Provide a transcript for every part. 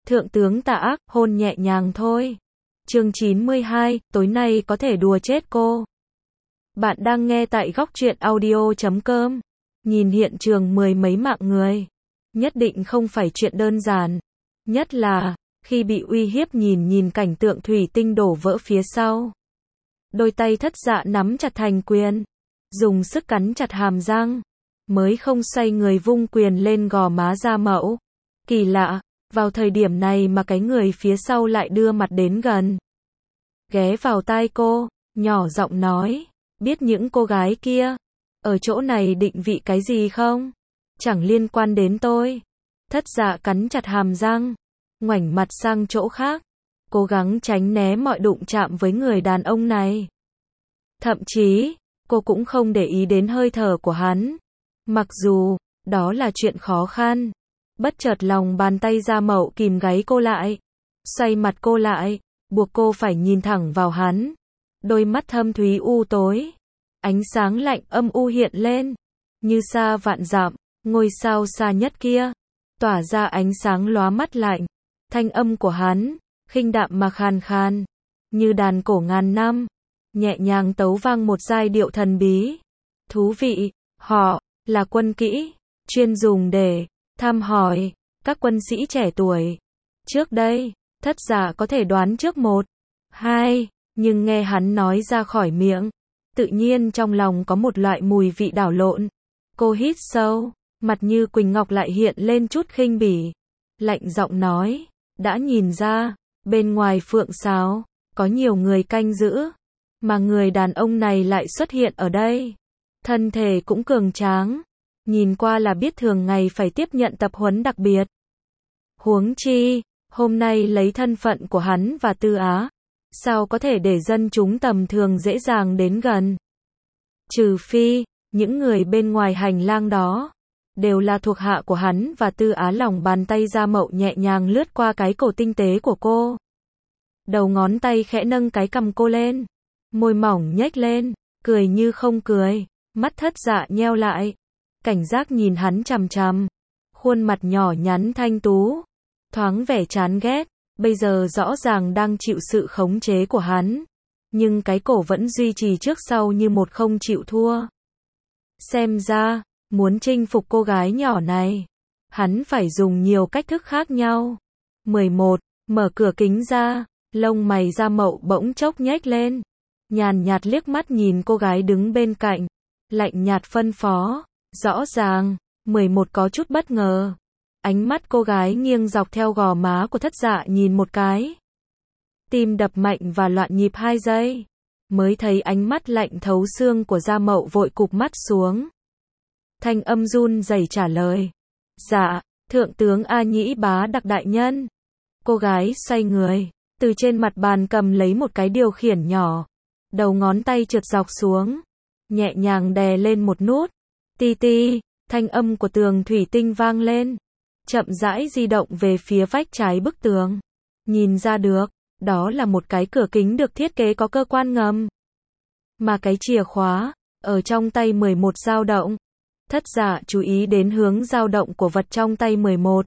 Thượng tướng tà ác, hôn nhẹ nhàng thôi. Chương 92, tối nay có thể đùa chết cô. Bạn đang nghe tại góc truyện audio.com. Nhìn hiện trường mười mấy mạng người. Nhất định không phải chuyện đơn giản. Nhất là, khi bị uy hiếp nhìn cảnh tượng thủy tinh đổ vỡ phía sau. Đôi tay Thất Dạ nắm chặt thành quyền. Dùng sức cắn chặt hàm răng. Mới không xoay người vung quyền lên gò má Gia Mậu. Kỳ lạ, vào thời điểm này mà cái người phía sau lại đưa mặt đến gần. Ghé vào tai cô, nhỏ giọng nói, biết những cô gái kia, ở chỗ này định vị cái gì không? Chẳng liên quan đến tôi. Thất Dạ cắn chặt hàm răng, ngoảnh mặt sang chỗ khác, cố gắng tránh né mọi đụng chạm với người đàn ông này. Thậm chí, cô cũng không để ý đến hơi thở của hắn. Mặc dù, đó là chuyện khó khăn. Bất chợt lòng bàn tay Gia Mậu kìm gáy cô lại, xoay mặt cô lại, buộc cô phải nhìn thẳng vào hắn. Đôi mắt thâm thúy u tối, ánh sáng lạnh âm u hiện lên, như xa vạn dặm, ngôi sao xa nhất kia, tỏa ra ánh sáng lóa mắt lạnh. Thanh âm của hắn, khinh đạm mà khàn khàn, như đàn cổ ngàn năm, nhẹ nhàng tấu vang một giai điệu thần bí. Thú vị, họ là quân kỹ, chuyên dùng để thăm hỏi các quân sĩ trẻ tuổi. Trước đây, Thất Dạ có thể đoán trước 1, 2, nhưng nghe hắn nói ra khỏi miệng, tự nhiên trong lòng có một loại mùi vị đảo lộn. Cô hít sâu, mặt như Quỳnh Ngọc lại hiện lên chút khinh bỉ, lạnh giọng nói, đã nhìn ra, bên ngoài Phượng Sáo, có nhiều người canh giữ, mà người đàn ông này lại xuất hiện ở đây. Thân thể cũng cường tráng, nhìn qua là biết thường ngày phải tiếp nhận tập huấn đặc biệt. Huống chi, hôm nay lấy thân phận của hắn và Tư Á, sao có thể để dân chúng tầm thường dễ dàng đến gần. Trừ phi, những người bên ngoài hành lang đó, đều là thuộc hạ của hắn và Tư Á. Lòng bàn tay Gia Mậu nhẹ nhàng lướt qua cái cổ tinh tế của cô. Đầu ngón tay khẽ nâng cái cằm cô lên, môi mỏng nhếch lên, cười như không cười, mắt Thất Dạ nheo lại, cảnh giác nhìn hắn chằm chằm, khuôn mặt nhỏ nhắn thanh tú, thoáng vẻ chán ghét, bây giờ rõ ràng đang chịu sự khống chế của hắn, nhưng cái cổ vẫn duy trì trước sau như một không chịu thua. Xem ra, muốn chinh phục cô gái nhỏ này, hắn phải dùng nhiều cách thức khác nhau. 11. Mở cửa kính ra, lông mày Gia Mậu bỗng chốc nhếch lên, nhàn nhạt liếc mắt nhìn cô gái đứng bên cạnh, lạnh nhạt phân phó. Rõ ràng, 11 có chút bất ngờ. Ánh mắt cô gái nghiêng dọc theo gò má của Thất Dạ nhìn một cái. Tim đập mạnh và loạn nhịp 2 giây. Mới thấy ánh mắt lạnh thấu xương của Gia Mậu vội cụp mắt xuống. Thanh âm run rẩy trả lời. Dạ, Thượng tướng A Nhĩ Bá Đặc đại nhân. Cô gái xoay người, từ trên mặt bàn cầm lấy một cái điều khiển nhỏ. Đầu ngón tay trượt dọc xuống, nhẹ nhàng đè lên một nút. Ti ti, thanh âm của tường thủy tinh vang lên, chậm rãi di động về phía vách trái bức tường. Nhìn ra được, đó là một cái cửa kính được thiết kế có cơ quan ngầm. Mà cái chìa khóa, ở trong tay 11 dao động. Thất Dạ chú ý đến hướng dao động của vật trong tay 11.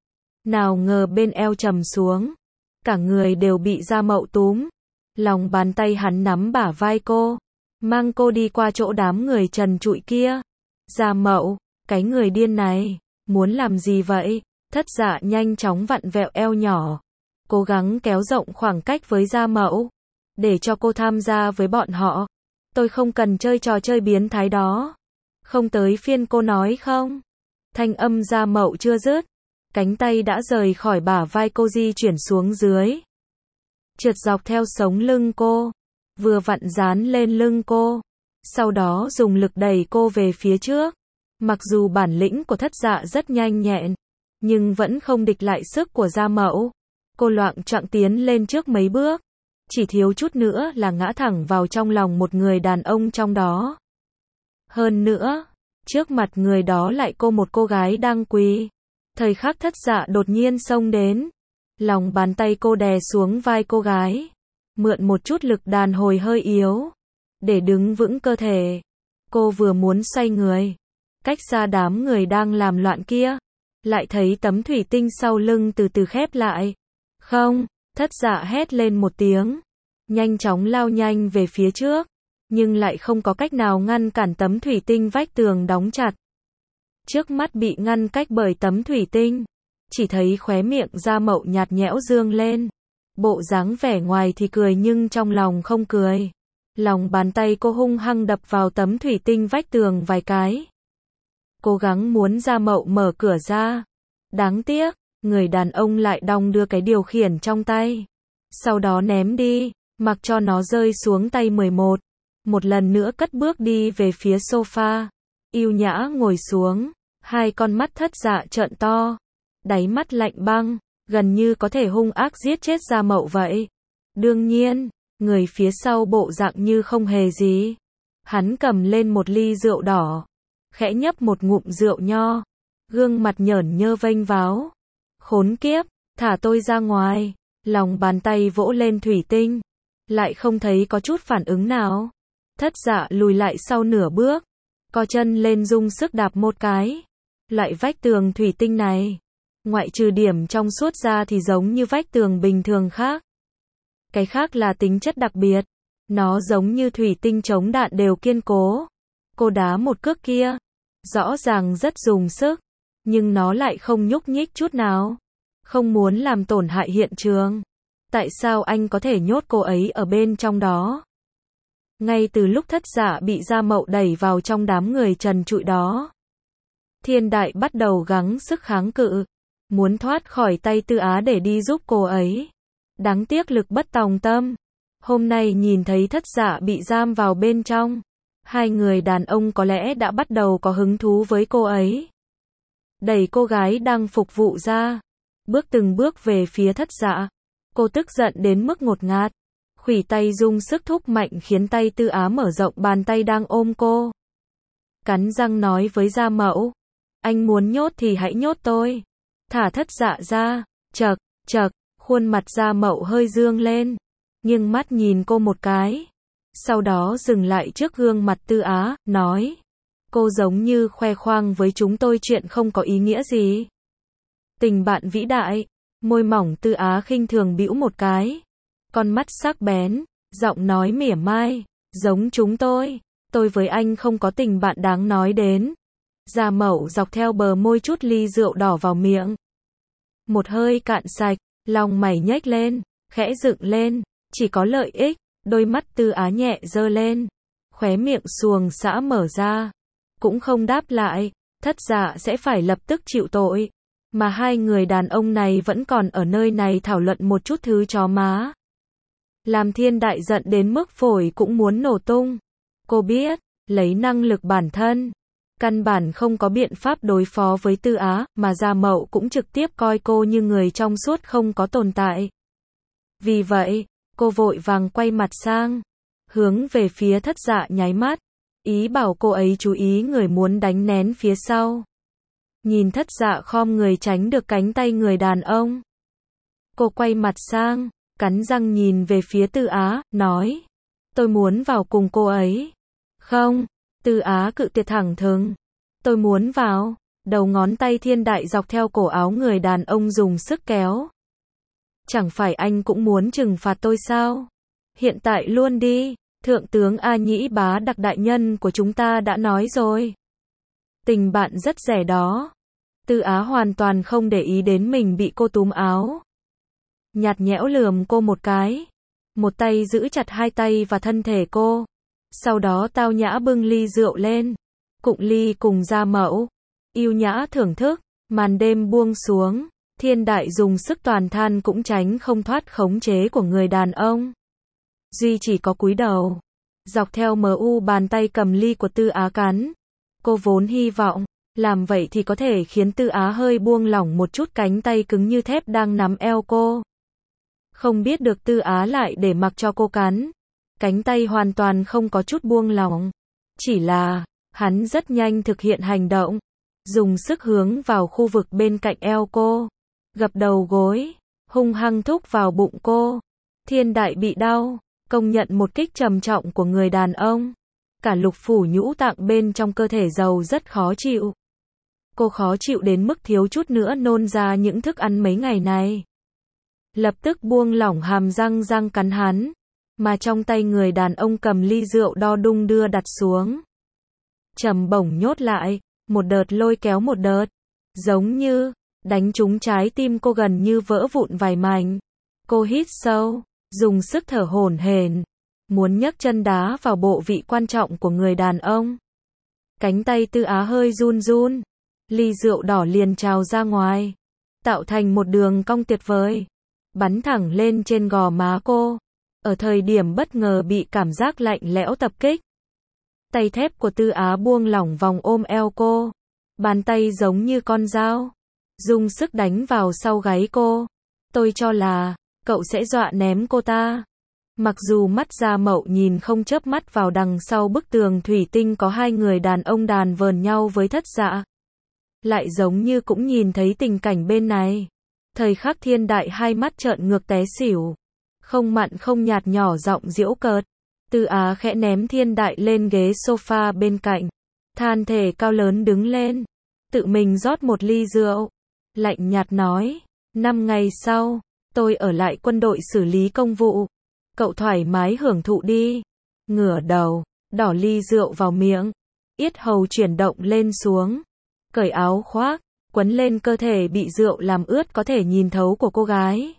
Nào ngờ bên eo trầm xuống, cả người đều bị Gia Mậu túm. Lòng bàn tay hắn nắm bả vai cô, mang cô đi qua chỗ đám người trần trụi kia. Gia Mậu, cái người điên này, muốn làm gì vậy? Thất Dạ nhanh chóng vặn vẹo eo nhỏ, cố gắng kéo rộng khoảng cách với Gia Mậu, để cho cô tham gia với bọn họ. Tôi không cần chơi trò chơi biến thái đó. Không tới phiên cô nói không? Thanh âm Gia Mậu chưa dứt, cánh tay đã rời khỏi bả vai cô di chuyển xuống dưới, trượt dọc theo sống lưng cô, vừa vặn dán lên lưng cô, sau đó dùng lực đẩy cô về phía trước. Mặc dù bản lĩnh của Thất Dạ rất nhanh nhẹn, nhưng vẫn không địch lại sức của Gia Mậu. Cô loạng choạng tiến lên trước mấy bước, chỉ thiếu chút nữa là ngã thẳng vào trong lòng một người đàn ông trong đó. Hơn nữa, trước mặt người đó lại một cô gái đang quỳ. Thời khắc Thất Dạ đột nhiên xông đến, lòng bàn tay cô đè xuống vai cô gái, mượn một chút lực đàn hồi hơi yếu, để đứng vững cơ thể. Cô vừa muốn xoay người, cách xa đám người đang làm loạn kia, lại thấy tấm thủy tinh sau lưng từ từ khép lại. Không, Thất Dạ hét lên một tiếng, nhanh chóng lao nhanh về phía trước, nhưng lại không có cách nào ngăn cản tấm thủy tinh vách tường đóng chặt. Trước mắt bị ngăn cách bởi tấm thủy tinh, chỉ thấy khóe miệng Gia Mậu nhạt nhẽo dương lên. Bộ dáng vẻ ngoài thì cười nhưng trong lòng không cười. Lòng bàn tay cô hung hăng đập vào tấm thủy tinh vách tường vài cái. Cố gắng muốn Gia Mậu mở cửa ra. Đáng tiếc, người đàn ông lại đong đưa cái điều khiển trong tay. Sau đó ném đi, mặc cho nó rơi xuống tay 11. Một lần nữa cất bước đi về phía sofa. Yêu nhã ngồi xuống, hai con mắt Thất Dạ trợn to. Đáy mắt lạnh băng, gần như có thể hung ác giết chết Gia Mậu vậy. Đương nhiên, người phía sau bộ dạng như không hề gì. Hắn cầm lên một ly rượu đỏ, khẽ nhấp một ngụm rượu nho, gương mặt nhởn nhơ vênh váo. Khốn kiếp, thả tôi ra ngoài. Lòng bàn tay vỗ lên thủy tinh, lại không thấy có chút phản ứng nào. Thất Dạ lùi lại sau nửa bước, co chân lên dùng sức đạp một cái. Loại vách tường thủy tinh này, ngoại trừ điểm trong suốt ra thì giống như vách tường bình thường khác. Cái khác là tính chất đặc biệt. Nó giống như thủy tinh chống đạn đều kiên cố. Cô đá một cước kia, rõ ràng rất dùng sức, nhưng nó lại không nhúc nhích chút nào. Không muốn làm tổn hại hiện trường. Tại sao anh có thể nhốt cô ấy ở bên trong đó? Ngay từ lúc Thất Dạ bị Gia Mậu đẩy vào trong đám người trần trụi đó, Thiên Đại bắt đầu gắng sức kháng cự, muốn thoát khỏi tay Tư Á để đi giúp cô ấy. Đáng tiếc lực bất tòng tâm. Hôm nay nhìn thấy Thất Dạ bị giam vào bên trong, hai người đàn ông có lẽ đã bắt đầu có hứng thú với cô ấy. Đẩy cô gái đang phục vụ ra, bước từng bước về phía Thất Dạ. Cô tức giận đến mức ngột ngạt, khuỷu tay dùng sức thúc mạnh khiến tay Tư Á mở rộng bàn tay đang ôm cô. Cắn răng nói với Gia Mậu, anh muốn nhốt thì hãy nhốt tôi. Thả Thất Dạ ra. Chậc, chậc, khuôn mặt Gia Mậu hơi dương lên, nghiêng mắt nhìn cô một cái. Sau đó dừng lại trước gương mặt Tư Á, nói, cô giống như khoe khoang với chúng tôi chuyện không có ý nghĩa gì. Tình bạn vĩ đại. Môi mỏng Tư Á khinh thường bĩu một cái, con mắt sắc bén, giọng nói mỉa mai, giống chúng tôi với anh không có tình bạn đáng nói đến. Gia Mậu dọc theo bờ môi chút ly rượu đỏ vào miệng. Một hơi cạn sạch, lòng mày nhếch lên, khẽ dựng lên, chỉ có lợi ích. Đôi mắt Tư Á nhẹ giơ lên, khóe miệng xuồng xã mở ra, cũng không đáp lại. Thất Dạ sẽ phải lập tức chịu tội, mà hai người đàn ông này vẫn còn ở nơi này thảo luận một chút thứ chó má. Làm Thiên Đại giận đến mức phổi cũng muốn nổ tung. Cô biết, lấy năng lực bản thân, căn bản không có biện pháp đối phó với Tư Á, mà Gia Mậu cũng trực tiếp coi cô như người trong suốt không có tồn tại. Vì vậy, cô vội vàng quay mặt sang, hướng về phía Thất Dạ nháy mắt, ý bảo cô ấy chú ý người muốn đánh lén phía sau. Nhìn Thất Dạ khom người tránh được cánh tay người đàn ông, cô quay mặt sang, cắn răng nhìn về phía Tư Á, nói, tôi muốn vào cùng cô ấy. Không, Tư Á cự tuyệt thẳng thừng, tôi muốn vào. Đầu ngón tay Thiên Đại dọc theo cổ áo người đàn ông dùng sức kéo. Chẳng phải anh cũng muốn trừng phạt tôi sao? Hiện tại luôn đi. Thượng tướng A Nhĩ Bá Đặc đại nhân của chúng ta đã nói rồi. Tình bạn rất rẻ đó. Tư Á hoàn toàn không để ý đến mình bị cô túm áo. Nhạt nhẽo lườm cô một cái. Một tay giữ chặt hai tay và thân thể cô. Sau đó tao nhã bưng ly rượu lên. Cụng ly cùng Gia Mậu. Yêu nhã thưởng thức. Màn đêm buông xuống. Thiên Đại dùng sức toàn than cũng tránh không thoát khống chế của người đàn ông. Duy chỉ có cúi đầu. Dọc theo MU bàn tay cầm ly của Tư Á cắn. Cô vốn hy vọng, làm vậy thì có thể khiến Tư Á hơi buông lỏng một chút cánh tay cứng như thép đang nắm eo cô. Không biết được Tư Á lại để mặc cho cô cắn. Cánh tay hoàn toàn không có chút buông lỏng. Chỉ là, hắn rất nhanh thực hiện hành động. Dùng sức hướng vào khu vực bên cạnh eo cô. Gập đầu gối, hung hăng thúc vào bụng cô. Thiên Đại bị đau, công nhận một kích trầm trọng của người đàn ông. Cả lục phủ nhũ tạng bên trong cơ thể giàu rất khó chịu. Cô khó chịu đến mức thiếu chút nữa nôn ra những thức ăn mấy ngày này. Lập tức buông lỏng hàm răng răng cắn hắn, mà trong tay người đàn ông cầm ly rượu đo đung đưa đặt xuống. Trầm bổng nhốt lại, một đợt lôi kéo một đợt, giống như đánh trúng trái tim cô gần như vỡ vụn vài mảnh. Cô hít sâu, dùng sức thở hổn hển, muốn nhấc chân đá vào bộ vị quan trọng của người đàn ông. Cánh tay Tư Á hơi run run, ly rượu đỏ liền trào ra ngoài, tạo thành một đường cong tuyệt vời, bắn thẳng lên trên gò má cô. Ở thời điểm bất ngờ bị cảm giác lạnh lẽo tập kích, tay thép của Tư Á buông lỏng vòng ôm eo cô, bàn tay giống như con dao, dùng sức đánh vào sau gáy cô. Tôi cho là cậu sẽ dọa ném cô ta. Mặc dù mắt Gia Mậu nhìn không chớp mắt vào đằng sau bức tường thủy tinh có hai người đàn ông đàn vờn nhau với Thất Dạ, lại giống như cũng nhìn thấy tình cảnh bên này. Thời khắc Thiên Đại hai mắt trợn ngược té xỉu, không mặn không nhạt nhỏ giọng giễu cợt. Tư Á khẽ ném Thiên Đại lên ghế sofa bên cạnh, than thể cao lớn đứng lên, tự mình rót một ly rượu, lạnh nhạt nói, 5 ngày sau, tôi ở lại quân đội xử lý công vụ, cậu thoải mái hưởng thụ đi. Ngửa đầu, đỏ ly rượu vào miệng, yết hầu chuyển động lên xuống, cởi áo khoác, quấn lên cơ thể bị rượu làm ướt có thể nhìn thấu của cô gái.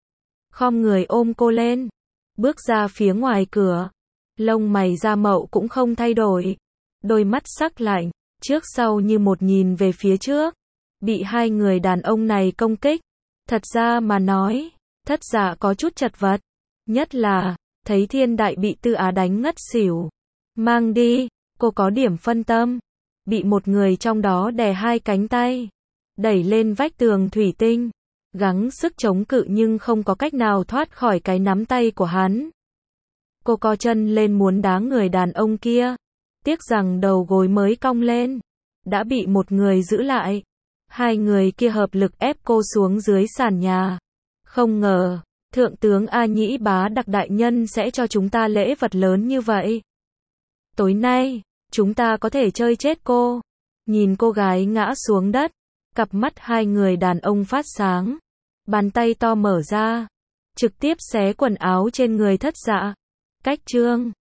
Khom người ôm cô lên, bước ra phía ngoài cửa, lông mày Gia Mậu cũng không thay đổi, đôi mắt sắc lạnh, trước sau như một nhìn về phía trước, bị hai người đàn ông này công kích. Thật ra mà nói, Thất Dạ có chút chật vật, nhất là thấy Thiên Đại bị Tư Á đánh ngất xỉu, mang đi, cô có điểm phân tâm, bị một người trong đó đè hai cánh tay, đẩy lên vách tường thủy tinh, gắng sức chống cự nhưng không có cách nào thoát khỏi cái nắm tay của hắn. Cô co chân lên muốn đá người đàn ông kia, tiếc rằng đầu gối mới cong lên, đã bị một người giữ lại. Hai người kia hợp lực ép cô xuống dưới sàn nhà. Không ngờ, Thượng tướng A Nhĩ Bá Đặc đại nhân sẽ cho chúng ta lễ vật lớn như vậy. Tối nay, chúng ta có thể chơi chết cô. Nhìn cô gái ngã xuống đất, cặp mắt hai người đàn ông phát sáng, bàn tay to mở ra, trực tiếp xé quần áo trên người Thất Dạ. Cách chương